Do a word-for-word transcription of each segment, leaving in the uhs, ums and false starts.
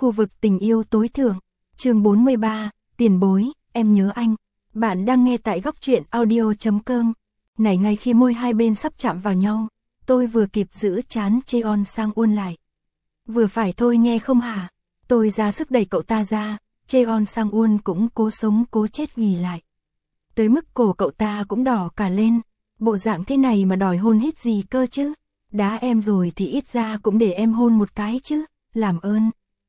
Khu vực tình yêu tối thượng, chương bốn mươi ba, tiền bối, em nhớ anh. Bạn đang nghe tại góc truyện audio chấm com. Này ngay khi môi hai bên sắp chạm vào nhau, tôi vừa kịp giữ chán Cheon Sang Won lại. Vừa phải thôi nghe không hả? Tôi ra sức đẩy cậu ta ra, Cheon Sang Won cũng cố sống cố chết ghi lại. Tới mức cổ cậu ta cũng đỏ cả lên, bộ dạng thế này mà đòi hôn hít gì cơ chứ? Đá em rồi thì ít ra cũng để em hôn một cái chứ, làm ơn.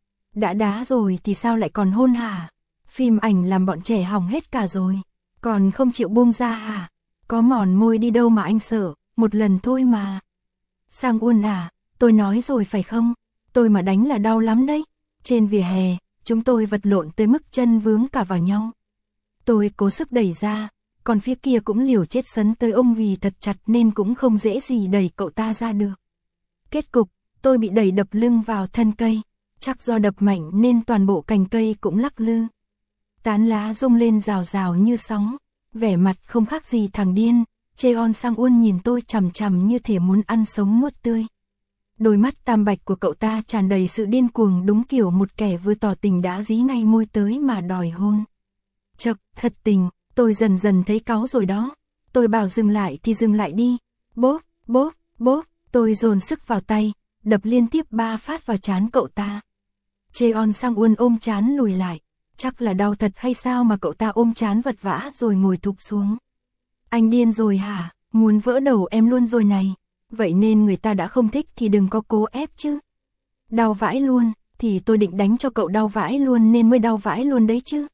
Đã đá rồi thì sao lại còn hôn hả? Phim ảnh làm bọn trẻ hỏng hết cả rồi, còn không chịu buông ra hả? Có mòn môi đi đâu mà anh sợ, một lần thôi mà. Sang Won à, tôi nói rồi phải không? Tôi mà đánh là đau lắm đấy. Trên vỉa hè, chúng tôi vật lộn tới mức chân vướng cả vào nhau. Tôi cố sức đẩy ra, còn phía kia cũng liều chết sấn tới ôm ghì thật chặt nên cũng không dễ gì đẩy cậu ta ra được. Kết cục, tôi bị đẩy đập lưng vào thân cây, chắc do đập mạnh nên toàn bộ cành cây cũng lắc lư. Tán lá rung lên rào rào như sóng, vẻ mặt không khác gì thằng điên. Cheon Sang Won nhìn tôi chằm chằm như thể muốn ăn sống nuốt tươi. Đôi mắt tam bạch của cậu ta tràn đầy sự điên cuồng, đúng kiểu một kẻ vừa tỏ tình đã dí ngay môi tới mà đòi hôn. Chậc, thật tình, tôi dần dần thấy cáu rồi đó. Tôi bảo dừng lại thì dừng lại đi. Bốp, bốp, bốp, tôi dồn sức vào tay, đập liên tiếp ba phát vào trán cậu ta. Cheon Sang Won ôm trán lùi lại, chắc là đau thật hay sao mà cậu ta ôm trán vật vã rồi ngồi thụp xuống. Anh điên rồi hả? Muốn vỡ đầu em luôn rồi này. Vậy nên người ta đã không thích thì đừng có cố ép chứ. Đau vãi luôn, thì tôi định đánh cho cậu đau vãi luôn nên mới đau vãi luôn đấy chứ.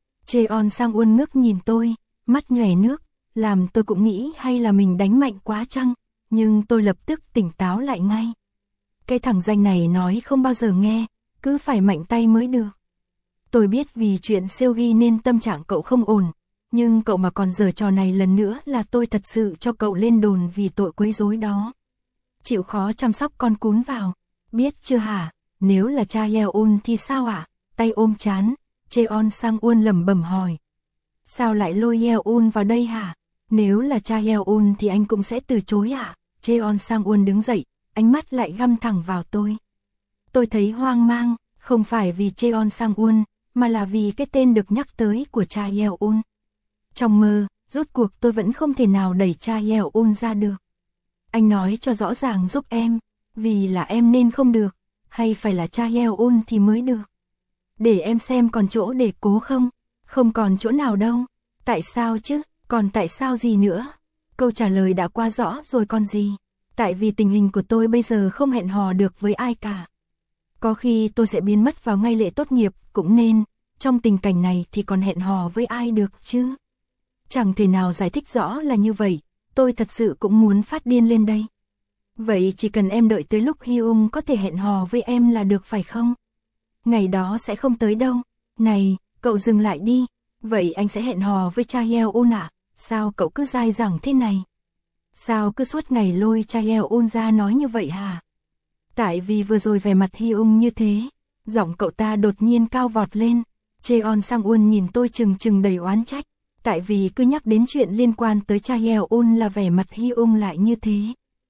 Cheon Sang Won ngước nhìn tôi, mắt nhòe nước, làm tôi cũng nghĩ hay là mình đánh mạnh quá chăng, nhưng tôi lập tức tỉnh táo lại ngay. Cái thằng danh này nói không bao giờ nghe, cứ phải mạnh tay mới được. Tôi biết vì chuyện Seogi nên tâm trạng cậu không ổn, nhưng cậu mà còn giở trò này lần nữa là tôi thật sự cho cậu lên đồn vì tội quấy rối đó. Chịu khó chăm sóc con cún vào, biết chưa hả? Nếu là cha Yeon thì sao ạ? À? Tay ôm chán, Cheon Sang Won lẩm bẩm hỏi. Sao lại lôi Yeon vào đây hả? Nếu là cha Yeon thì anh cũng sẽ từ chối ạ? À? Cheon Sang Won đứng dậy, ánh mắt lại găm thẳng vào tôi. Tôi thấy hoang mang, không phải vì Cheon Sang Won, mà là vì cái tên được nhắc tới của cha Yeon. Trong mơ, rốt cuộc tôi vẫn không thể nào đẩy cha Yeon ra được. Anh nói cho rõ ràng giúp em, vì là em nên không được, hay phải là cha Yeon thì mới được. Để em xem còn chỗ để cố không? Không còn chỗ nào đâu. Tại sao chứ? Còn tại sao gì nữa? Câu trả lời đã qua rõ rồi còn gì? Tại vì tình hình của tôi bây giờ không hẹn hò được với ai cả. Có khi tôi sẽ biến mất vào ngay lễ tốt nghiệp cũng nên, trong tình cảnh này thì còn hẹn hò với ai được chứ? Chẳng thể nào giải thích rõ là như vậy, tôi thật sự cũng muốn phát điên lên đây. Vậy chỉ cần em đợi tới lúc Hyung có thể hẹn hò với em là được phải không? Ngày đó sẽ không tới đâu. Này, cậu dừng lại đi. Vậy anh sẽ hẹn hò với cha Yeon à? Sao cậu cứ dai dẳng thế này? Sao cứ suốt ngày lôi cha Yeon ra nói như vậy hả? Tại vì vừa rồi vẻ mặt Hyung như thế, giọng cậu ta đột nhiên cao vọt lên. Cheon Sang Won nhìn tôi chừng chừng đầy oán trách. Tại vì cứ nhắc đến chuyện liên quan tới cha Yeon là vẻ mặt Hyung lại như thế.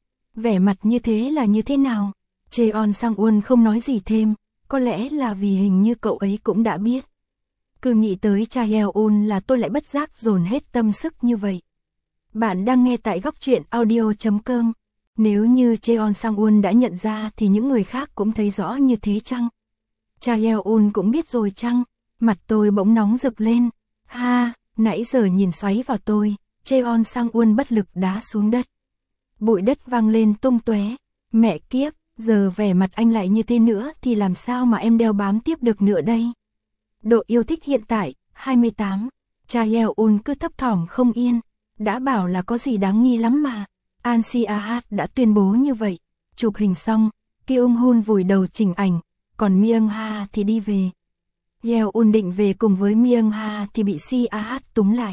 Vẻ mặt như thế là như thế nào? Cheon Sang Won không nói gì thêm, có lẽ là vì hình như cậu ấy cũng đã biết. Cứ nghĩ tới cha Yeon là tôi lại bất giác dồn hết tâm sức như vậy. Bạn đang nghe tại góc truyện audio chấm com. Nếu như Cheon Sang Won đã nhận ra thì những người khác cũng thấy rõ như thế chăng? Cha Yeon cũng biết rồi chăng? Mặt tôi bỗng nóng rực lên. Ha! Nãy giờ nhìn xoáy vào tôi, Cheon Sang Won bất lực đá xuống đất. Bụi đất vang lên tung tóe. Mẹ kiếp, giờ vẻ mặt anh lại như thế nữa thì làm sao mà em đeo bám tiếp được nữa đây? Độ yêu thích hiện tại, hai mươi tám. Cha Yeon cứ thấp thỏm không yên. Đã bảo là có gì đáng nghi lắm mà. An Si A đã tuyên bố như vậy. Chụp hình xong, Kyung Hun vùi đầu chỉnh ảnh, còn Myung Ha thì đi về. Yeon định về cùng với Myung Ha thì bị Si A túm lại.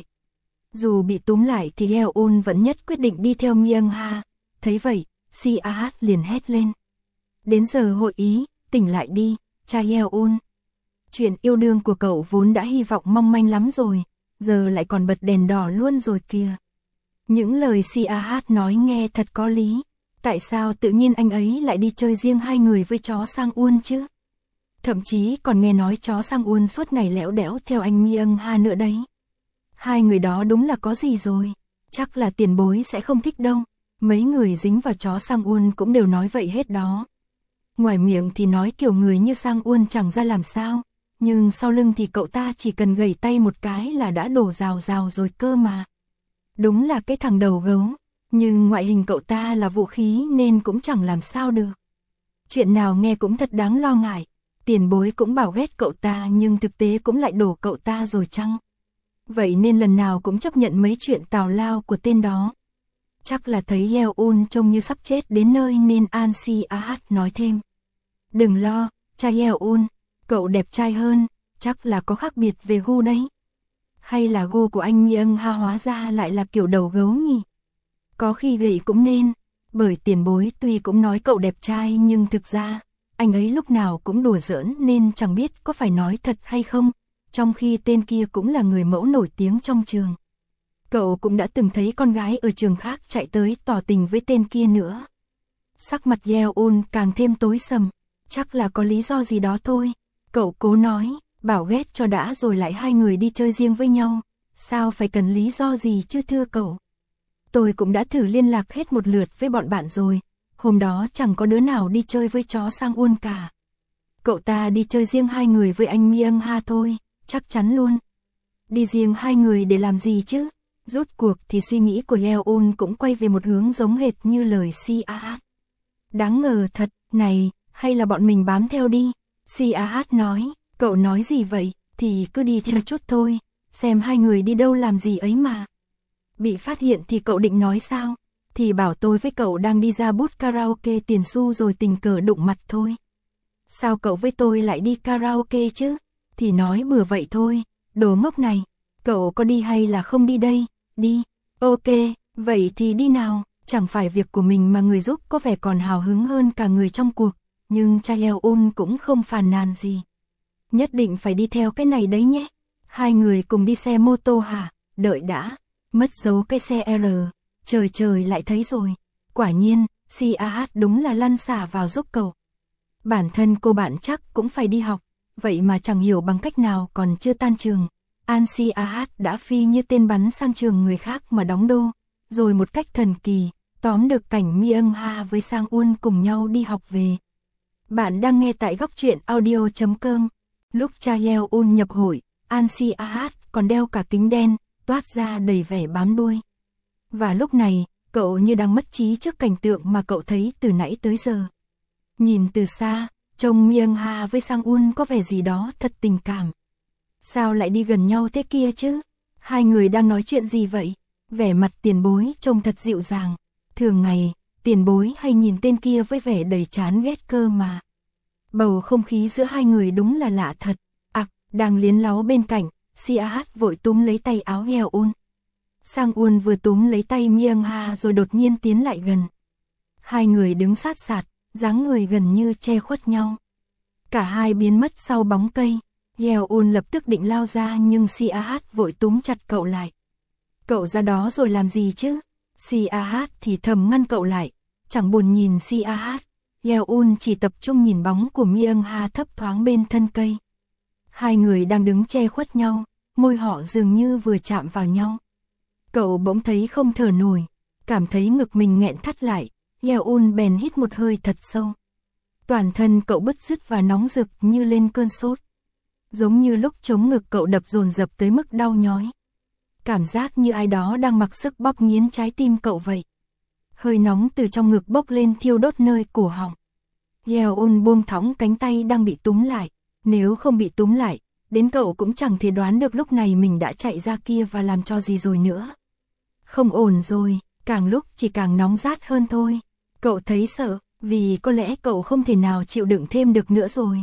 Dù bị túm lại thì Yeon vẫn nhất quyết định đi theo Myung Ha. Thấy vậy, Si A liền hét lên. Đến giờ hội ý, tỉnh lại đi, cha Yeon. Chuyện yêu đương của cậu vốn đã hy vọng mong manh lắm rồi, giờ lại còn bật đèn đỏ luôn rồi kìa. Những lời Si A nói nghe thật có lý. Tại sao tự nhiên anh ấy lại đi chơi riêng hai người với chó Sang Won chứ? Thậm chí còn nghe nói chó Sang Un suốt ngày lẽo đẽo theo anh Myung Ha nữa đấy. Hai người đó đúng là có gì rồi, chắc là tiền bối sẽ không thích đâu. Mấy người dính vào chó Sang Un cũng đều nói vậy hết đó. Ngoài miệng thì nói kiểu người như Sang Un chẳng ra làm sao, nhưng sau lưng thì cậu ta chỉ cần gẩy tay một cái là đã đổ rào rào rồi cơ mà. Đúng là cái thằng đầu gấu, nhưng ngoại hình cậu ta là vũ khí nên cũng chẳng làm sao được. Chuyện nào nghe cũng thật đáng lo ngại, tiền bối cũng bảo ghét cậu ta nhưng thực tế cũng lại đổ cậu ta rồi chăng? Vậy nên lần nào cũng chấp nhận mấy chuyện tào lao của tên đó. Chắc là thấy Yeon trông như sắp chết đến nơi nên An Si Ah nói thêm. Đừng lo, cha Yeon, cậu đẹp trai hơn, chắc là có khác biệt về gu đấy. Hay là gu của anh Myung Ha hóa ra lại là kiểu đầu gấu nhỉ? Có khi vậy cũng nên, bởi tiền bối tuy cũng nói cậu đẹp trai nhưng thực ra, anh ấy lúc nào cũng đùa giỡn nên chẳng biết có phải nói thật hay không, trong khi tên kia cũng là người mẫu nổi tiếng trong trường. Cậu cũng đã từng thấy con gái ở trường khác chạy tới tỏ tình với tên kia nữa. Sắc mặt Yeon càng thêm tối sầm, chắc là có lý do gì đó thôi. Cậu cố nói, bảo ghét cho đã rồi lại hai người đi chơi riêng với nhau, sao phải cần lý do gì chứ thưa cậu. Tôi cũng đã thử liên lạc hết một lượt với bọn bạn rồi, hôm đó chẳng có đứa nào đi chơi với chó Sang Un cả. Cậu ta đi chơi riêng hai người với anh Myung Ha thôi, chắc chắn luôn. Đi riêng hai người để làm gì chứ? Rốt cuộc thì suy nghĩ của Yeon cũng quay về một hướng giống hệt như lời Si Ah. Đáng ngờ thật, này, hay là bọn mình bám theo đi? Si Ah nói, cậu nói gì vậy, thì cứ đi theo chút thôi, xem hai người đi đâu làm gì ấy mà. Bị phát hiện thì cậu định nói sao? Thì bảo tôi với cậu đang đi ra booth karaoke tiền xu rồi tình cờ đụng mặt thôi. Sao cậu với tôi lại đi karaoke chứ? Thì nói bừa vậy thôi, đồ ngốc này. Cậu có đi hay là không đi đây? Đi. Ok, vậy thì đi nào. Chẳng phải việc của mình mà người giúp có vẻ còn hào hứng hơn cả người trong cuộc. Nhưng cha Yeon cũng không phàn nàn gì. Nhất định phải đi theo cái này đấy nhé. Hai người cùng đi xe mô tô hả? Đợi đã. Mất dấu cái xe R. Trời trời lại thấy rồi. Quả nhiên, Si Ah đúng là lăn xả vào giúp cậu. Bản thân cô bạn chắc cũng phải đi học. Vậy mà chẳng hiểu bằng cách nào còn chưa tan trường. An Si Ah đã phi như tên bắn sang trường người khác mà đóng đô. Rồi một cách thần kỳ, tóm được cảnh Myung Ha với Sang Un cùng nhau đi học về. Bạn đang nghe tại góc truyện audio chấm com. Lúc cha Yeon nhập hội, An Si Ah còn đeo cả kính đen, toát ra đầy vẻ bám đuôi. Và lúc này, cậu như đang mất trí trước cảnh tượng mà cậu thấy từ nãy tới giờ. Nhìn từ xa, trông Myung Ha với Sang Un có vẻ gì đó thật tình cảm. Sao lại đi gần nhau thế kia chứ? Hai người đang nói chuyện gì vậy? Vẻ mặt tiền bối trông thật dịu dàng. Thường ngày, tiền bối hay nhìn tên kia với vẻ đầy chán ghét cơ mà. Bầu không khí giữa hai người đúng là lạ thật. À, đang liến láu bên cạnh, Si Ah vội túm lấy tay áo Yeon. Sang Un vừa túm lấy tay Myung Ha rồi đột nhiên tiến lại gần. Hai người đứng sát sạt, dáng người gần như che khuất nhau. Cả hai biến mất sau bóng cây. Yeon lập tức định lao ra nhưng Si Ah vội túm chặt cậu lại. Cậu ra đó rồi làm gì chứ? Si Ah thì thầm ngăn cậu lại, chẳng buồn nhìn Si Ah. Yeon chỉ tập trung nhìn bóng của Myung Ha thấp thoáng bên thân cây. Hai người đang đứng che khuất nhau, môi họ dường như vừa chạm vào nhau. Cậu bỗng thấy không thở nổi, cảm thấy ngực mình nghẹn thắt lại, Yeon bèn hít một hơi thật sâu. Toàn thân cậu bứt rứt và nóng rực như lên cơn sốt. Giống như lúc chống ngực cậu đập dồn dập tới mức đau nhói. Cảm giác như ai đó đang mặc sức bóp nghiến trái tim cậu vậy. Hơi nóng từ trong ngực bốc lên thiêu đốt nơi cổ họng. Yeon buông thõng cánh tay đang bị túm lại. Nếu không bị túm lại, đến cậu cũng chẳng thể đoán được lúc này mình đã chạy ra kia và làm cho gì rồi nữa. Không ổn rồi, càng lúc chỉ càng nóng rát hơn thôi. Cậu thấy sợ, vì có lẽ cậu không thể nào chịu đựng thêm được nữa rồi.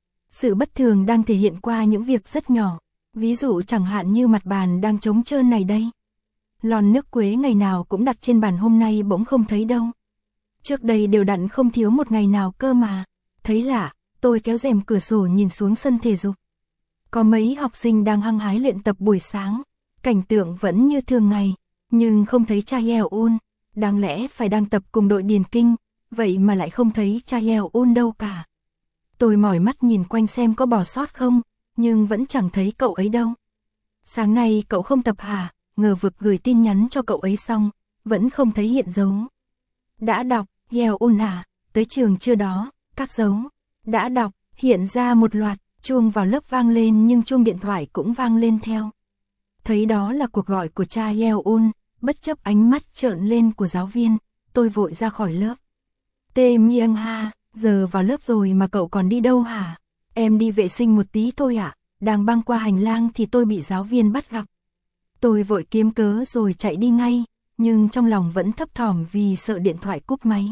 Sự bất thường đang thể hiện qua những việc rất nhỏ. Ví dụ chẳng hạn như mặt bàn đang trống trơn này đây. Lon nước quế ngày nào cũng đặt trên bàn hôm nay bỗng không thấy đâu. Trước đây đều đặn không thiếu một ngày nào cơ mà. Thấy lạ, tôi kéo rèm cửa sổ nhìn xuống sân thể dục. Có mấy học sinh đang hăng hái luyện tập buổi sáng. Cảnh tượng vẫn như thường ngày, nhưng không thấy cha Yeon. Đáng lẽ phải đang tập cùng đội điền kinh, vậy mà lại không thấy cha Yeon đâu cả. Tôi mỏi mắt nhìn quanh xem có bỏ sót không, nhưng vẫn chẳng thấy cậu ấy đâu. Sáng nay cậu không tập hả? Ngờ vực gửi tin nhắn cho cậu ấy xong, vẫn không thấy hiện dấu. Đã đọc, Yeon à, tới trường chưa đó, các dấu. Đã đọc, hiện ra một loạt, chuông vào lớp vang lên nhưng chuông điện thoại cũng vang lên theo. Thấy đó là cuộc gọi của cha Yeon, bất chấp ánh mắt trợn lên của giáo viên, tôi vội ra khỏi lớp. Tê Myung ha, giờ vào lớp rồi mà cậu còn đi đâu hả? Em đi vệ sinh một tí thôi ạ, à? Đang băng qua hành lang thì tôi bị giáo viên bắt gặp. Tôi vội kiếm cớ rồi chạy đi ngay, nhưng trong lòng vẫn thấp thỏm vì sợ điện thoại cúp máy.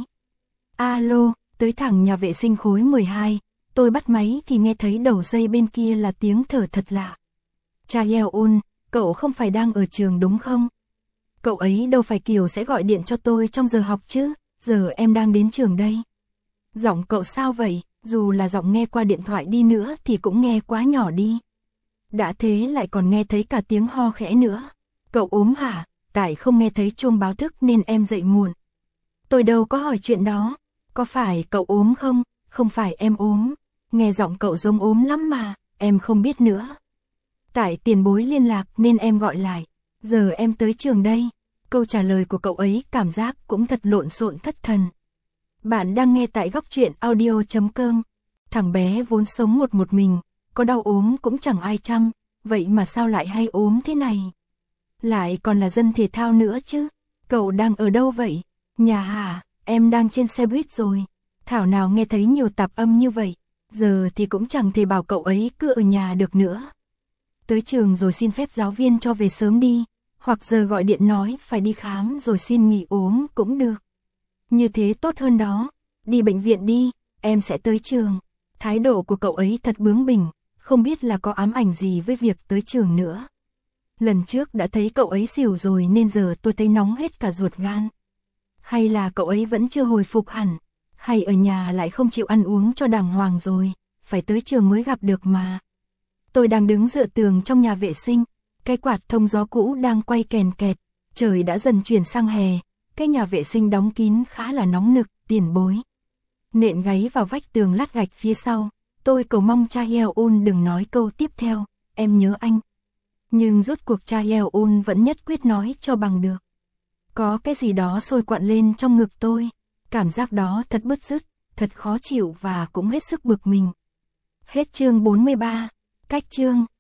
Alo, tới thẳng nhà vệ sinh khối mười hai, tôi bắt máy thì nghe thấy đầu dây bên kia là tiếng thở thật lạ. Cha Yeon, cậu không phải đang ở trường đúng không? Cậu ấy đâu phải kiểu sẽ gọi điện cho tôi trong giờ học chứ, giờ em đang đến trường đây. Giọng cậu sao vậy, dù là giọng nghe qua điện thoại đi nữa thì cũng nghe quá nhỏ đi. Đã thế lại còn nghe thấy cả tiếng ho khẽ nữa. Cậu ốm hả? Tại không nghe thấy chuông báo thức nên em dậy muộn. Tôi đâu có hỏi chuyện đó. Có phải cậu ốm không? Không phải em ốm. Nghe giọng cậu giống ốm lắm mà, em không biết nữa. Tại tiền bối liên lạc nên em gọi lại. Giờ em tới trường đây. Câu trả lời của cậu ấy cảm giác cũng thật lộn xộn thất thần. Bạn đang nghe tại góc truyện audio chấm com. Thằng bé vốn sống một một mình, có đau ốm cũng chẳng ai chăm, vậy mà sao lại hay ốm thế này? Lại còn là dân thể thao nữa chứ. Cậu đang ở đâu vậy? Nhà hả? Em đang trên xe buýt rồi. Thảo nào nghe thấy nhiều tạp âm như vậy. Giờ thì cũng chẳng thể bảo cậu ấy cứ ở nhà được nữa. Tới trường rồi xin phép giáo viên cho về sớm đi, hoặc giờ gọi điện nói phải đi khám rồi xin nghỉ ốm cũng được. Như thế tốt hơn đó. Đi bệnh viện đi, em sẽ tới trường. Thái độ của cậu ấy thật bướng bỉnh, không biết là có ám ảnh gì với việc tới trường nữa. Lần trước đã thấy cậu ấy xỉu rồi nên giờ tôi thấy nóng hết cả ruột gan. Hay là cậu ấy vẫn chưa hồi phục hẳn, hay ở nhà lại không chịu ăn uống cho đàng hoàng rồi, phải tới trường mới gặp được mà. Tôi đang đứng dựa tường trong nhà vệ sinh, cái quạt thông gió cũ đang quay kèn kẹt, trời đã dần chuyển sang hè, cái nhà vệ sinh đóng kín khá là nóng nực, tiền bối. Nện gáy vào vách tường lát gạch phía sau, tôi cầu mong cha Yeon đừng nói câu tiếp theo, em nhớ anh. Nhưng rốt cuộc cha Yeon vẫn nhất quyết nói cho bằng được. Có cái gì đó sôi quặn lên trong ngực tôi, cảm giác đó thật bứt rứt, thật khó chịu và cũng hết sức bực mình. Hết chương bốn mươi ba, cách chương.